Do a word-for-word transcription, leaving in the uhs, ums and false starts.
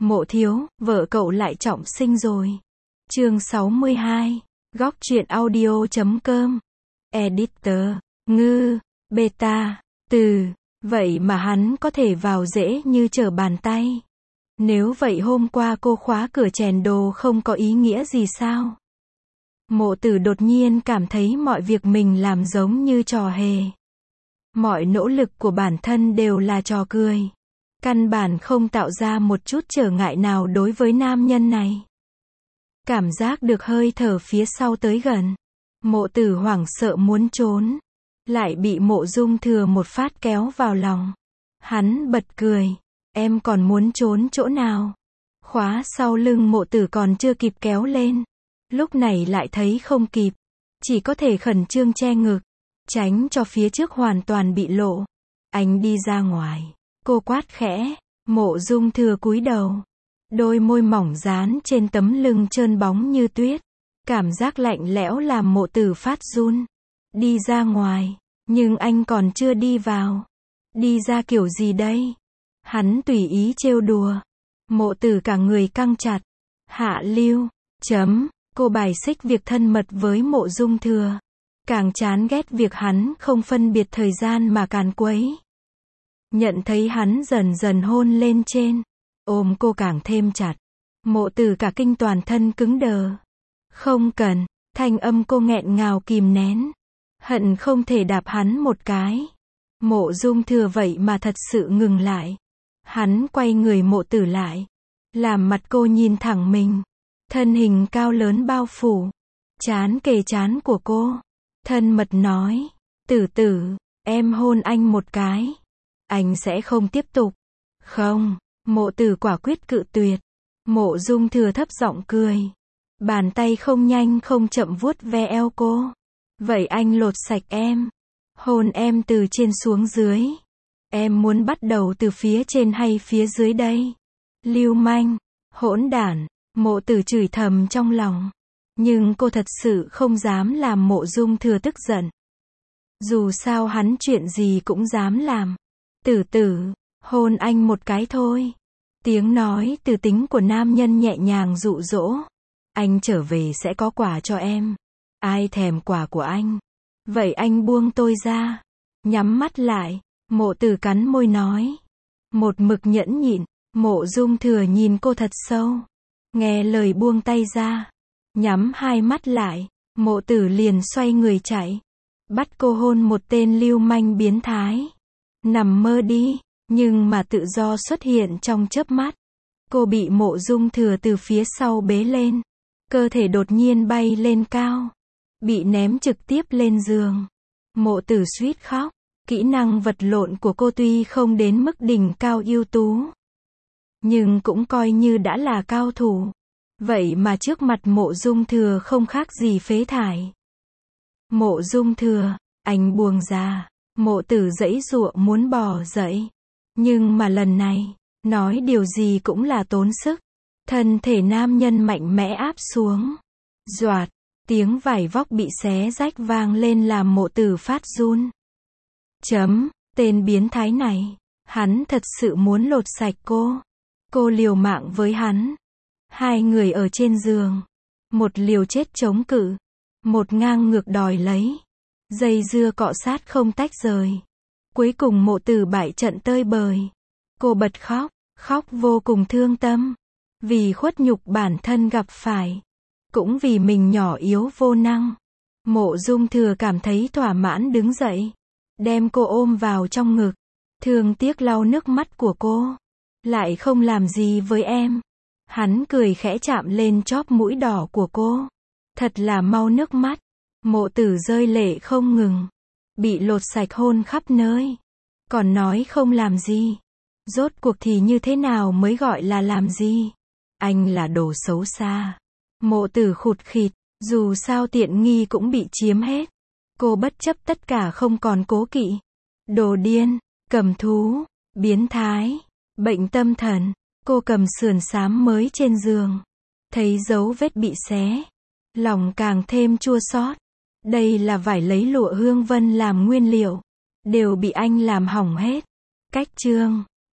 Mộ thiếu, vợ cậu lại trọng sinh rồi. Chương sáu mươi hai. Góc truyện audio chấm com. Editor. Ngư. Beta. Từ. Vậy mà hắn có thể vào dễ như trở bàn tay. Nếu vậy hôm qua cô khóa cửa chèn đồ không có ý nghĩa gì sao? Mộ tử đột nhiên cảm thấy mọi việc mình làm giống như trò hề. Mọi nỗ lực của bản thân đều là trò cười. Căn bản không tạo ra một chút trở ngại nào đối với nam nhân này. Cảm giác được hơi thở phía sau tới gần. Mộ tử hoảng sợ muốn trốn. Lại bị Mộ Dung Thừa một phát kéo vào lòng. Hắn bật cười. Em còn muốn trốn chỗ nào? Khóa sau lưng mộ tử còn chưa kịp kéo lên. Lúc này lại thấy không kịp. Chỉ có thể khẩn trương che ngực. Tránh cho phía trước hoàn toàn bị lộ. Anh đi ra ngoài. Cô quát khẽ. Mộ Dung Thừa cúi đầu. Đôi môi mỏng dán trên tấm lưng trơn bóng như tuyết. Cảm giác lạnh lẽo làm mộ tử phát run. Đi ra ngoài. Nhưng anh còn chưa đi vào. Đi ra kiểu gì đây? Hắn tùy ý trêu đùa. Mộ tử cả người căng chặt. Hạ lưu. Chấm. Cô bài xích việc thân mật với Mộ Dung Thừa. Càng chán ghét việc hắn không phân biệt thời gian mà càn quấy. Nhận thấy hắn dần dần hôn lên trên. Ôm cô càng thêm chặt. Mộ tử cả kinh toàn thân cứng đờ. Không cần. Thanh âm cô nghẹn ngào kìm nén. Hận không thể đạp hắn một cái. Mộ Dung Thừa vậy mà thật sự ngừng lại. Hắn quay người mộ tử lại. Làm mặt cô nhìn thẳng mình. Thân hình cao lớn bao phủ. Trán kề trán của cô. Thân mật nói. Tử tử, em hôn anh một cái. Anh sẽ không tiếp tục. Không. Mộ tử quả quyết cự tuyệt. Mộ Dung Thừa thấp giọng cười. Bàn tay không nhanh không chậm vuốt ve eo cô. Vậy anh lột sạch em. Hôn em từ trên xuống dưới. Em muốn bắt đầu từ phía trên hay phía dưới đây? Lưu manh. Hỗn đản. Mộ tử chửi thầm trong lòng. Nhưng cô thật sự không dám làm Mộ Dung Thừa tức giận. Dù sao hắn chuyện gì cũng dám làm. Tử tử, hôn anh một cái thôi. Tiếng nói từ tính của nam nhân nhẹ nhàng dụ dỗ. Anh trở về sẽ có quà cho em. Ai thèm quà của anh? Vậy anh buông tôi ra. Nhắm mắt lại. Mộ tử cắn môi nói. Một mực nhẫn nhịn. Mộ Dung Thừa nhìn cô thật sâu. Nghe lời buông tay ra. Nhắm hai mắt lại. Mộ tử liền xoay người chạy. Bắt cô hôn một tên lưu manh biến thái. Nằm mơ đi. Nhưng mà tự do xuất hiện trong chớp mắt. Cô bị Mộ Dung Thừa từ phía sau bế lên. Cơ thể đột nhiên bay lên cao. Bị ném trực tiếp lên giường. Mộ tử suýt khóc. Kỹ năng vật lộn của cô tuy không đến mức đỉnh cao ưu tú. Nhưng cũng coi như đã là cao thủ. Vậy mà trước mặt Mộ Dung Thừa không khác gì phế thải. Mộ Dung Thừa, anh buông ra. Mộ tử giãy giụa muốn bỏ dậy. Nhưng mà lần này, nói điều gì cũng là tốn sức. Thân thể nam nhân mạnh mẽ áp xuống. Doạt, tiếng vải vóc bị xé rách vang lên làm mộ tử phát run. Chấm, tên biến thái này. Hắn thật sự muốn lột sạch cô. Cô liều mạng với hắn. Hai người ở trên giường. Một liều chết chống cự. Một ngang ngược đòi lấy. Dây dưa cọ sát không tách rời. Cuối cùng mộ tử bại trận tơi bời. Cô bật khóc. Khóc vô cùng thương tâm. Vì khuất nhục bản thân gặp phải. Cũng vì mình nhỏ yếu vô năng. Mộ Dung Thừa cảm thấy thỏa mãn đứng dậy. Đem cô ôm vào trong ngực. Thương tiếc lau nước mắt của cô. Lại không làm gì với em. Hắn cười khẽ chạm lên chóp mũi đỏ của cô. Thật là mau nước mắt. Mộ tử rơi lệ không ngừng. Bị lột sạch hôn khắp nơi. Còn nói không làm gì. Rốt cuộc thì như thế nào mới gọi là làm gì? Anh là đồ xấu xa. Mộ tử khụt khịt. Dù sao tiện nghi cũng bị chiếm hết. Cô bất chấp tất cả không còn cố kỵ. Đồ điên, cầm thú, biến thái, bệnh tâm thần. Cô cầm sườn xám mới trên giường. Thấy dấu vết bị xé. Lòng càng thêm chua xót. Đây là vải lấy lụa Hương Vân làm nguyên liệu. Đều bị anh làm hỏng hết. Cách chương